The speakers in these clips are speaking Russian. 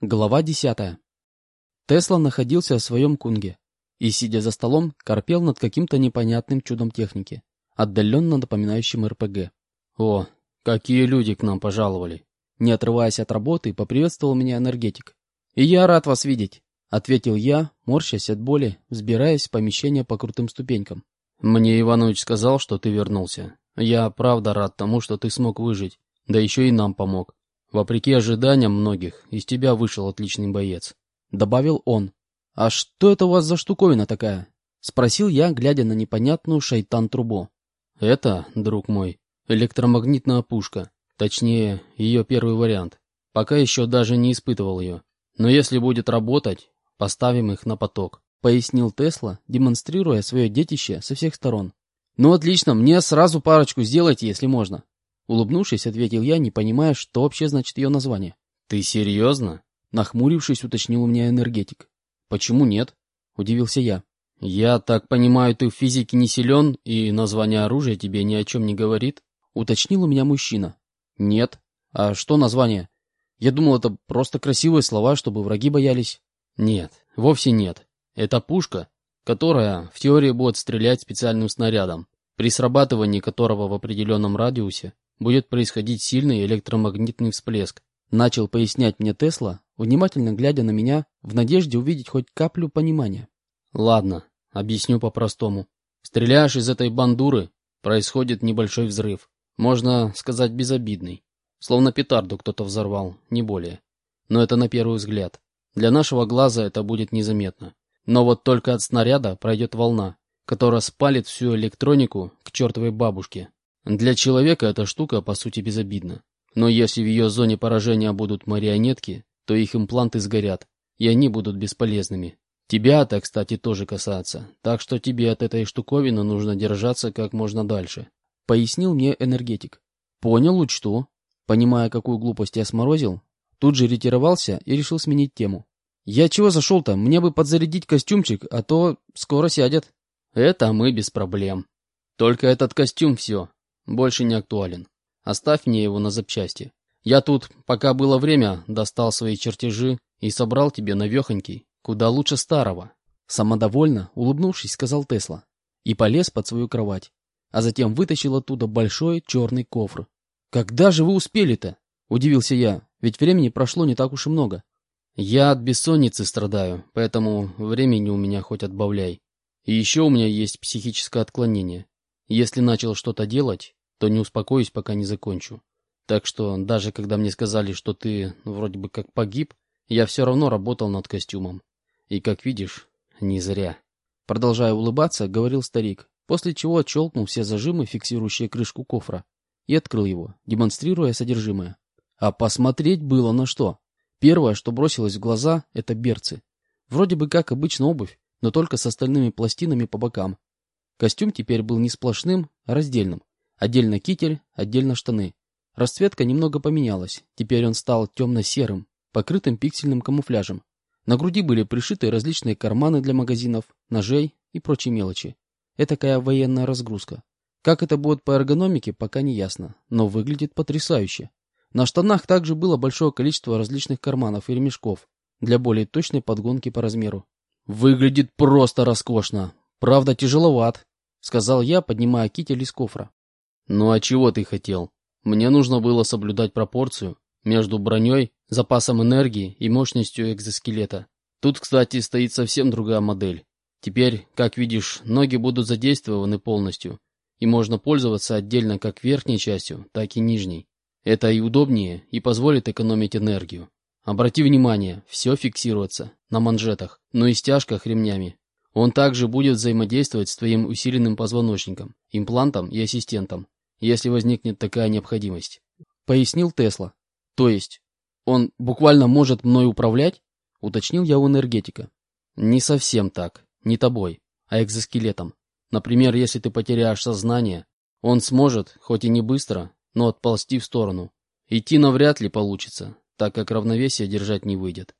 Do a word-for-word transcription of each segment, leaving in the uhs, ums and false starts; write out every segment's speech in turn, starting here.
Глава десятая. Тесла находился в своем кунге и, сидя за столом, корпел над каким-то непонятным чудом техники, отдаленно напоминающим эр пэ гэ. «О, какие люди к нам пожаловали!» Не отрываясь от работы, поприветствовал меня энергетик. «И я рад вас видеть», — ответил я, морщась от боли, взбираясь в помещение по крутым ступенькам. «Мне Иванович сказал, что ты вернулся. Я правда рад тому, что ты смог выжить, да еще и нам помог. Вопреки ожиданиям многих, из тебя вышел отличный боец», — добавил он. «А что это у вас за штуковина такая?» — спросил я, глядя на непонятную шайтан-трубу. «Это, друг мой, электромагнитная пушка, точнее, ее первый вариант. Пока еще даже не испытывал ее. Но если будет работать, поставим их на поток», — пояснил Тесла, демонстрируя свое детище со всех сторон. «Ну отлично, мне сразу парочку сделайте, если можно». Улыбнувшись, ответил я, не понимая, что вообще значит ее название. «Ты серьезно?» Нахмурившись, уточнил у меня энергетик. «Почему нет?» — удивился я. «Я так понимаю, ты в физике не силен, и название оружия тебе ни о чем не говорит?» — уточнил у меня мужчина. «Нет. А что название? Я думал, это просто красивые слова, чтобы враги боялись». «Нет, вовсе нет. Это пушка, которая в теории будет стрелять специальным снарядом, при срабатывании которого в определенном радиусе будет происходить сильный электромагнитный всплеск», — начал пояснять мне Тесла, внимательно глядя на меня, в надежде увидеть хоть каплю понимания. «Ладно, объясню по-простому. Стреляешь из этой бандуры, происходит небольшой взрыв, можно сказать безобидный, словно петарду кто-то взорвал, не более. Но это на первый взгляд. Для нашего глаза это будет незаметно. Но вот только от снаряда пройдет волна, которая спалит всю электронику к чертовой бабушке. Для человека эта штука по сути безобидна. Но если в ее зоне поражения будут марионетки, то их импланты сгорят, и они будут бесполезными. Тебя это, кстати, тоже касается, так что тебе от этой штуковины нужно держаться как можно дальше», — пояснил мне энергетик. «Понял, учту». Понимая, какую глупость я сморозил, тут же ретировался и решил сменить тему. «Я чего зашел-то? Мне бы подзарядить костюмчик, а то скоро сядет». «Это мы без проблем. Только этот костюм все, больше не актуален. Оставь мне его на запчасти. Я тут, пока было время, достал свои чертежи и собрал тебе навехонький, куда лучше старого». Самодовольно, улыбнувшись, сказал Тесла и полез под свою кровать, а затем вытащил оттуда большой черный кофр. «Когда же вы успели-то?» — удивился я, ведь времени прошло не так уж и много. «Я от бессонницы страдаю, поэтому времени у меня хоть отбавляй. И еще у меня есть психическое отклонение. Если начал что-то делать, то не успокоюсь, пока не закончу. Так что даже когда мне сказали, что ты вроде бы как погиб, я все равно работал над костюмом. И, как видишь, не зря». Продолжая улыбаться, говорил старик, после чего отщелкнул все зажимы, фиксирующие крышку кофра, и открыл его, демонстрируя содержимое. А посмотреть было на что. Первое, что бросилось в глаза, это берцы. Вроде бы как обычная обувь, но только с остальными пластинами по бокам. Костюм теперь был не сплошным, а раздельным. Отдельно китель, отдельно штаны. Расцветка немного поменялась, теперь он стал темно-серым, покрытым пиксельным камуфляжем. На груди были пришиты различные карманы для магазинов, ножей и прочей мелочи. Этакая военная разгрузка. Как это будет по эргономике, пока не ясно, но выглядит потрясающе. На штанах также было большое количество различных карманов и ремешков для более точной подгонки по размеру. «Выглядит просто роскошно, правда тяжеловат», — сказал я, поднимая китель из кофра. «Ну а чего ты хотел? Мне нужно было соблюдать пропорцию между броней, запасом энергии и мощностью экзоскелета. Тут, кстати, стоит совсем другая модель. Теперь, как видишь, ноги будут задействованы полностью, и можно пользоваться отдельно как верхней частью, так и нижней. Это и удобнее, и позволит экономить энергию. Обрати внимание, все фиксируется на манжетах, но и стяжках ремнями. Он также будет взаимодействовать с твоим усиленным позвоночником, имплантом и ассистентом, если возникнет такая необходимость», — пояснил Тесла. «То есть он буквально может мной управлять?» — уточнил я у энергетика. «Не совсем так, не тобой, а экзоскелетом. Например, если ты потеряешь сознание, он сможет, хоть и не быстро, но отползти в сторону. Идти навряд ли получится, так как равновесие держать не выйдет.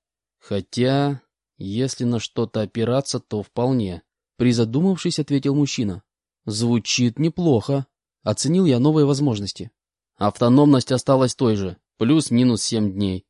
Хотя, если на что-то опираться, то вполне», — призадумавшись, ответил мужчина. «Звучит неплохо», — оценил я новые возможности. «Автономность осталась той же, плюс-минус семь дней.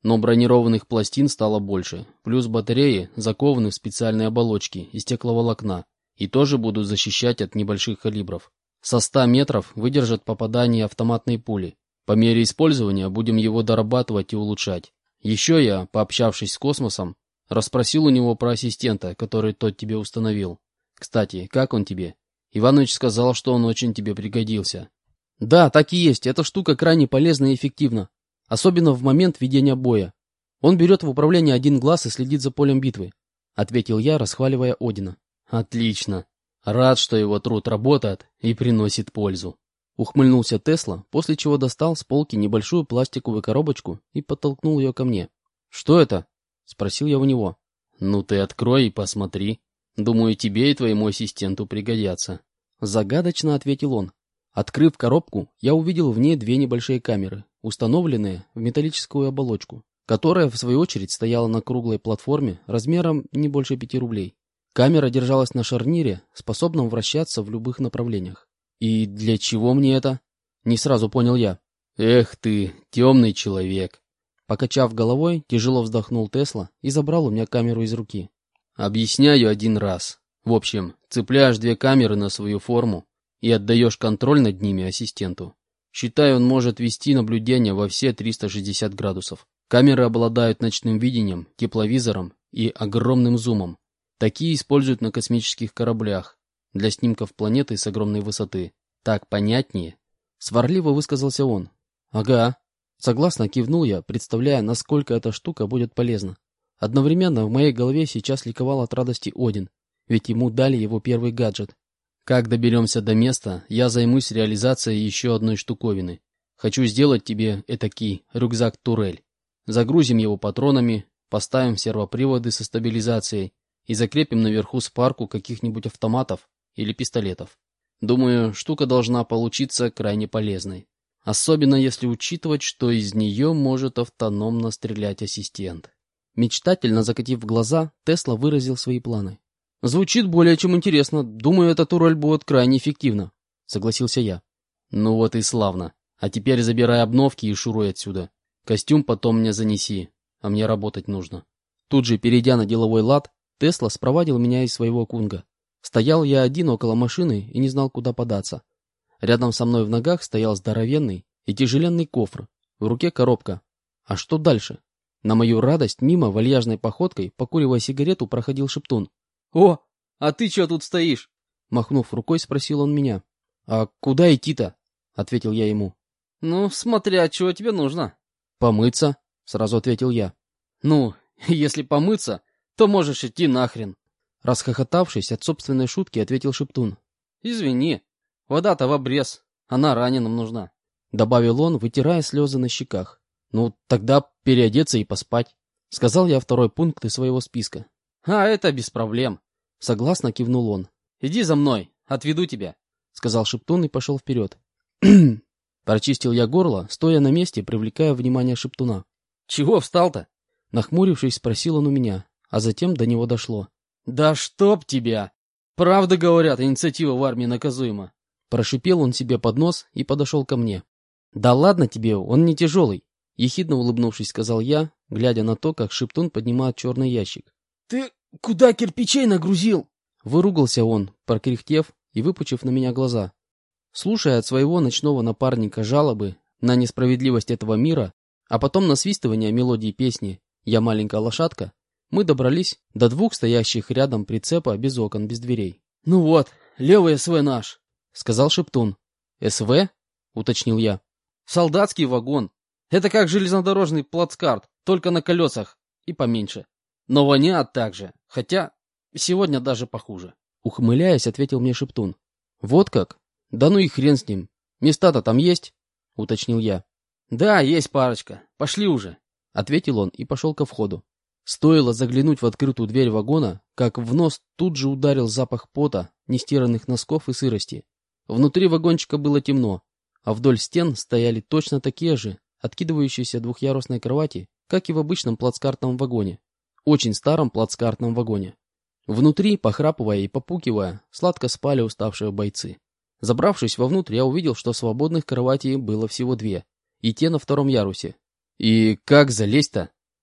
Но бронированных пластин стало больше, плюс батареи закованы в специальные оболочки из стекловолокна и тоже будут защищать от небольших калибров. Со ста метров выдержат попадание автоматной пули. По мере использования будем его дорабатывать и улучшать. Еще я, пообщавшись с космосом, расспросил у него про ассистента, который тот тебе установил. Кстати, как он тебе? Иванович сказал, что он очень тебе пригодился. Да, так и есть, эта штука крайне полезна и эффективна. Особенно в момент ведения боя. Он берет в управление один глаз и следит за полем битвы, ответил я, расхваливая Одина. Отлично. Рад, что его труд работает и приносит пользу. Ухмыльнулся Тесла, после чего достал с полки небольшую пластиковую коробочку и подтолкнул ее ко мне. Что это? Спросил я у него. Ну ты открой и посмотри. Думаю, тебе и твоему ассистенту пригодятся. Загадочно ответил он. Открыв коробку, я увидел в ней две небольшие камеры, установленные в металлическую оболочку, которая, в свою очередь, стояла на круглой платформе размером не больше пяти рублей. Камера держалась на шарнире, способном вращаться в любых направлениях. И для чего мне это? Не сразу понял я. Эх ты, темный человек. Покачав головой, тяжело вздохнул Тесла и забрал у меня камеру из руки. Объясняю один раз. В общем, цепляешь две камеры на свою форму и отдаешь контроль над ними ассистенту. Считай, он может вести наблюдение во все триста шестьдесят градусов. Камеры обладают ночным видением, тепловизором и огромным зумом. Такие используют на космических кораблях для снимков планеты с огромной высоты. Так понятнее? Сварливо высказался он. Ага. Согласно кивнул я, представляя, насколько эта штука будет полезна. Одновременно в моей голове сейчас ликовал от радости Один, ведь ему дали его первый гаджет. Как доберемся до места, я займусь реализацией еще одной штуковины. Хочу сделать тебе этакий рюкзак-турель. Загрузим его патронами, поставим сервоприводы со стабилизацией и закрепим наверху спарку каких-нибудь автоматов или пистолетов. Думаю, штука должна получиться крайне полезной. Особенно если учитывать, что из нее может автономно стрелять ассистент. Мечтательно закатив глаза, Тесла выразил свои планы. Звучит более чем интересно. Думаю, эта турель будет крайне эффективна, согласился я. Ну вот и славно. А теперь забирай обновки и шуруй отсюда. Костюм потом мне занеси, а мне работать нужно. Тут же, перейдя на деловой лад, Тесла спровадил меня из своего кунга. Стоял я один около машины и не знал, куда податься. Рядом со мной в ногах стоял здоровенный и тяжеленный кофр, в руке коробка. А что дальше? На мою радость мимо вальяжной походкой, покуривая сигарету, проходил Шептун. «О, а ты чё тут стоишь?» Махнув рукой, спросил он меня. «А куда идти-то?» — ответил я ему. «Ну, смотря, чего тебе нужно». «Помыться», — сразу ответил я. «Ну, если помыться, то можешь идти нахрен». Расхохотавшись от собственной шутки, ответил Шептун. «Извини, вода-то в обрез, она раненым нужна», — добавил он, вытирая слезы на щеках. «Ну, тогда переодеться и поспать», — сказал я второй пункт из своего списка. «А это без проблем», — согласно кивнул он. «Иди за мной, отведу тебя», — сказал Шептун и пошел вперед. Прочистил я горло, стоя на месте, привлекая внимание Шептуна. «Чего встал-то?» Нахмурившись, спросил он у меня, а затем до него дошло. «Да чтоб тебя! Правда говорят, инициатива в армии наказуема!» Прошипел он себе под нос и подошел ко мне. «Да ладно тебе, он не тяжелый!» Ехидно улыбнувшись, сказал я, глядя на то, как Шептун поднимает черный ящик. «Ты куда кирпичей нагрузил?» Выругался он, прокряхтев и выпучив на меня глаза. Слушая от своего ночного напарника жалобы на несправедливость этого мира, а потом насвистывание мелодии песни «Я маленькая лошадка», мы добрались до двух стоящих рядом прицепа без окон, без дверей. «Ну вот, левый СВ наш», — сказал Шептун. «СВ?» — уточнил я. «Солдатский вагон. Это как железнодорожный плацкарт, только на колесах и поменьше. Но воняет так же, хотя сегодня даже похуже». Ухмыляясь, ответил мне Шептун. «Вот как? Да ну и хрен с ним. Места-то там есть?» — уточнил я. «Да, есть парочка. Пошли уже», — ответил он и пошел ко входу. Стоило заглянуть в открытую дверь вагона, как в нос тут же ударил запах пота, нестиранных носков и сырости. Внутри вагончика было темно, а вдоль стен стояли точно такие же, откидывающиеся двухъярусные кровати, как и в обычном плацкартном вагоне. Очень старом плацкартном вагоне. Внутри, похрапывая и попукивая, сладко спали уставшие бойцы. Забравшись вовнутрь, я увидел, что свободных кроватей было всего две, и те на втором ярусе. «И как залезть-то?»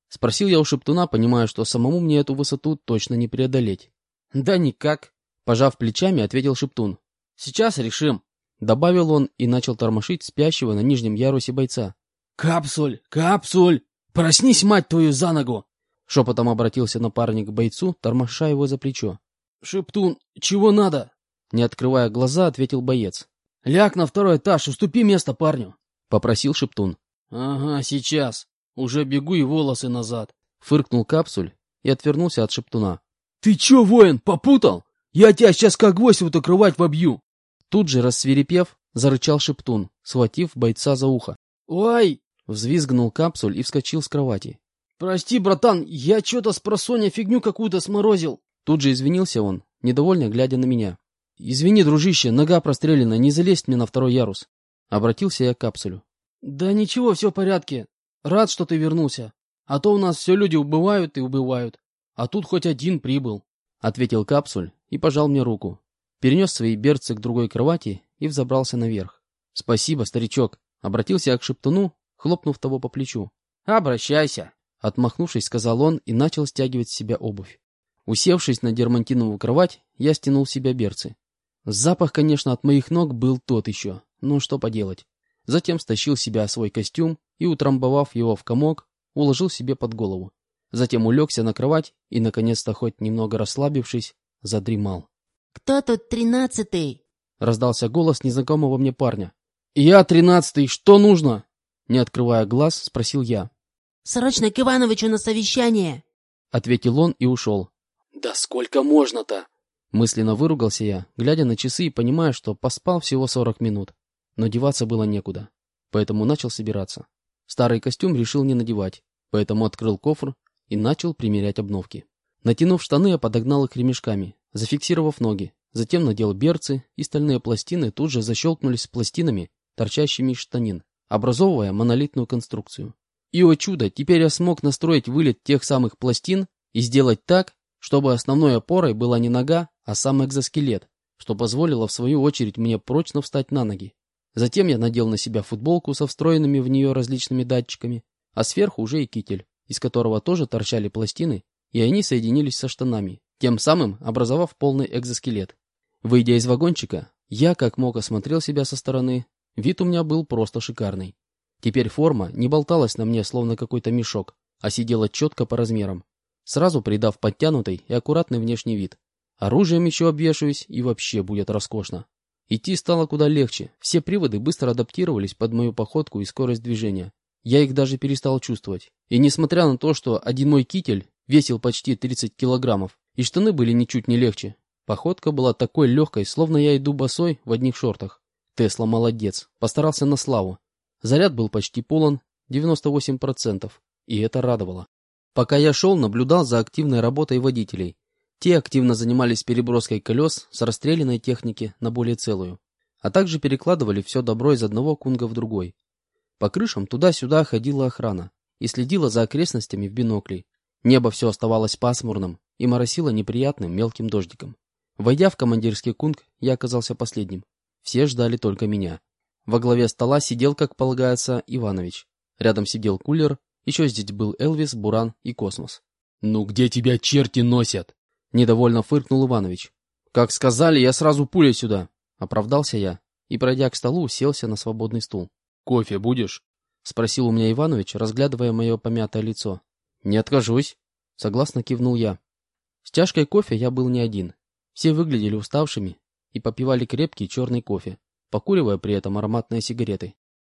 — спросил я у Шептуна, понимая, что самому мне эту высоту точно не преодолеть. «Да никак», — пожав плечами, ответил Шептун. «Сейчас решим», — добавил он и начал тормошить спящего на нижнем ярусе бойца. «Капсуль! Капсуль! Проснись, мать твою, за ногу!» Шепотом обратился напарник к бойцу, тормоша его за плечо. «Шептун, чего надо?» Не открывая глаза, ответил боец. «Ляг на второй этаж, уступи место парню!» — попросил Шептун. «Ага, сейчас. Уже бегу и волосы назад!» — фыркнул Капсуль и отвернулся от Шептуна. «Ты чё, воин, попутал? Я тебя сейчас как гвоздь в эту кровать вобью!» Тут же, рассвирепев, зарычал Шептун, схватив бойца за ухо. «Ой!» — взвизгнул Капсуль и вскочил с кровати. «Прости, братан, я чё-то с просонья фигню какую-то сморозил!» Тут же извинился он, недовольно глядя на меня. «Извини, дружище, нога прострелена, не залезть мне на второй ярус!» — обратился я к Капсулю. «Да ничего, все в порядке. Рад, что ты вернулся. А то у нас все люди убывают и убывают. А тут хоть один прибыл», — ответил Капсуль и пожал мне руку. Перенес свои берцы к другой кровати и взобрался наверх. «Спасибо, старичок», — обратился я к Шептуну, хлопнув того по плечу. «Обращайся», — отмахнувшись, сказал он и начал стягивать с себя обувь. Усевшись на дермантиновую кровать, я стянул с себя берцы. Запах, конечно, от моих ног был тот еще, но что поделать. Затем стащил с себя свой костюм и, утрамбовав его в комок, уложил себе под голову. Затем улегся на кровать и, наконец-то, хоть немного расслабившись, задремал. «Кто тут тринадцатый?» — раздался голос незнакомого мне парня. «Я тринадцатый, что нужно?» — не открывая глаз, спросил я. «Срочно к Ивановичу на совещание!» — ответил он и ушел. «Да сколько можно-то?» — мысленно выругался я, глядя на часы и понимая, что поспал всего сорок минут. Но деваться было некуда, поэтому начал собираться. Старый костюм решил не надевать, поэтому открыл кофр и начал примерять обновки. Натянув штаны, я подогнал их ремешками, зафиксировав ноги. Затем надел берцы, и стальные пластины тут же защелкнулись с пластинами, торчащими из штанин, образовывая монолитную конструкцию. И, о чудо, теперь я смог настроить вылет тех самых пластин и сделать так, чтобы основной опорой была не нога, а сам экзоскелет, что позволило в свою очередь мне прочно встать на ноги. Затем я надел на себя футболку со встроенными в нее различными датчиками, а сверху уже и китель, из которого тоже торчали пластины, и они соединились со штанами, тем самым образовав полный экзоскелет. Выйдя из вагончика, я как мог осмотрел себя со стороны. Вид у меня был просто шикарный. Теперь форма не болталась на мне, словно какой-то мешок, а сидела четко по размерам, сразу придав подтянутый и аккуратный внешний вид. Оружием еще обвешаюсь, и вообще будет роскошно. Идти стало куда легче, все приводы быстро адаптировались под мою походку и скорость движения. Я их даже перестал чувствовать. И несмотря на то, что один мой китель весил почти тридцать килограммов, и штаны были ничуть не легче, походка была такой легкой, словно я иду босой в одних шортах. Тесла молодец, постарался на славу. Заряд был почти полон, девяносто восемь процентов, и это радовало. Пока я шел, наблюдал за активной работой водителей. Те активно занимались переброской колес с расстрелянной техники на более целую, а также перекладывали все добро из одного кунга в другой. По крышам туда-сюда ходила охрана и следила за окрестностями в бинокли. Небо все оставалось пасмурным и моросило неприятным мелким дождиком. Войдя в командирский кунг, я оказался последним. Все ждали только меня. Во главе стола сидел, как полагается, Иванович. Рядом сидел Кулер, еще здесь был Элвис, Буран и Космос. «Ну где тебя черти носят?» Недовольно фыркнул Иванович. «Как сказали, я сразу пулей сюда!» Оправдался я и, пройдя к столу, уселся на свободный стул. «Кофе будешь?» Спросил у меня Иванович, разглядывая мое помятое лицо. «Не откажусь!» Согласно кивнул я. С чашкой кофе я был не один. Все выглядели уставшими и попивали крепкий черный кофе, покуривая при этом ароматные сигареты.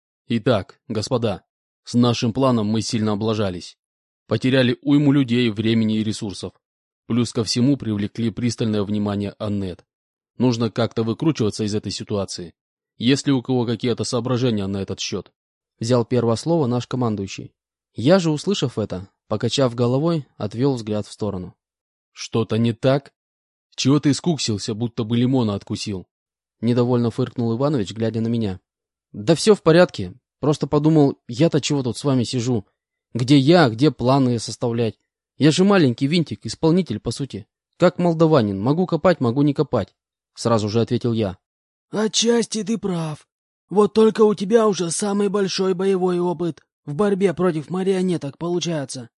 «Итак, господа, с нашим планом мы сильно облажались. Потеряли уйму людей, времени и ресурсов. Плюс ко всему привлекли пристальное внимание Аннет. Нужно как-то выкручиваться из этой ситуации. Есть ли у кого какие-то соображения на этот счет?» Взял первое слово наш командующий. Я же, услышав это, покачав головой, отвел взгляд в сторону. «Что-то не так? Чего ты скуксился, будто бы лимона откусил?» Недовольно фыркнул Иванович, глядя на меня. «Да все в порядке. Просто подумал, я-то чего тут с вами сижу? Где я, где планы составлять? Я же маленький винтик, исполнитель, по сути. Как молдаванин, могу копать, могу не копать», — сразу же ответил я. «Отчасти ты прав. Вот только у тебя уже самый большой боевой опыт в борьбе против марионеток получается.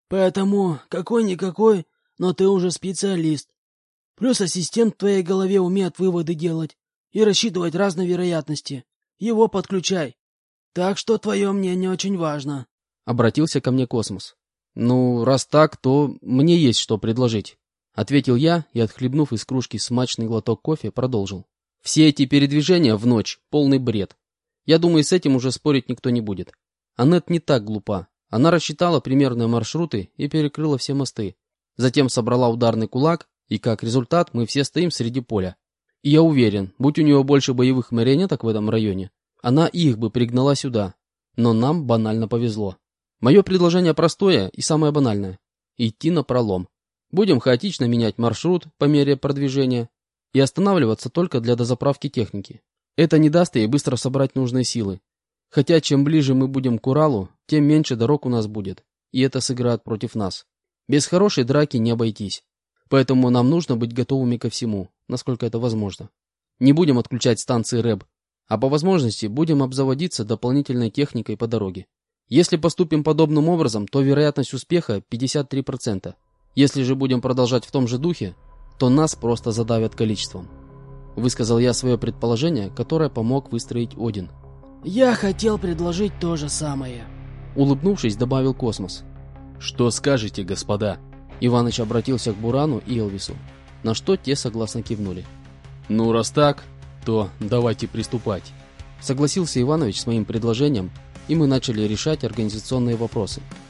Поэтому какой-никакой, но ты уже специалист. Плюс ассистент в твоей голове умеет выводы делать и рассчитывать разные вероятности. Его подключай. Так что твое мнение очень важно. Обратился ко мне Космос. Ну, раз так, то мне есть что предложить. Ответил я и, отхлебнув из кружки смачный глоток кофе, продолжил. Все эти передвижения в ночь — полный бред. Я думаю, с этим уже спорить никто не будет. Аннет не так глупа. Она рассчитала примерные маршруты и перекрыла все мосты. Затем собрала ударный кулак, и как результат мы все стоим среди поля. И я уверен, будь у нее больше боевых марионеток в этом районе, она их бы пригнала сюда. Но нам банально повезло. Мое предложение простое и самое банальное. Идти напролом. Будем хаотично менять маршрут по мере продвижения и останавливаться только для дозаправки техники. Это не даст ей быстро собрать нужные силы. Хотя чем ближе мы будем к Уралу, тем меньше дорог у нас будет, и это сыграет против нас. Без хорошей драки не обойтись. Поэтому нам нужно быть готовыми ко всему, насколько это возможно. Не будем отключать станции РЭБ, а по возможности будем обзаводиться дополнительной техникой по дороге. Если поступим подобным образом, то вероятность успеха пятьдесят три процента. Если же будем продолжать в том же духе, то нас просто задавят количеством. Высказал я свое предположение, которое помог выстроить Один. Я хотел предложить то же самое. Улыбнувшись, добавил Космос. Что скажете, господа? Иваныч обратился к Бурану и Элвису, на что те согласно кивнули. Ну, раз так, то давайте приступать. Согласился Иванович с моим предложением, и мы начали решать организационные вопросы.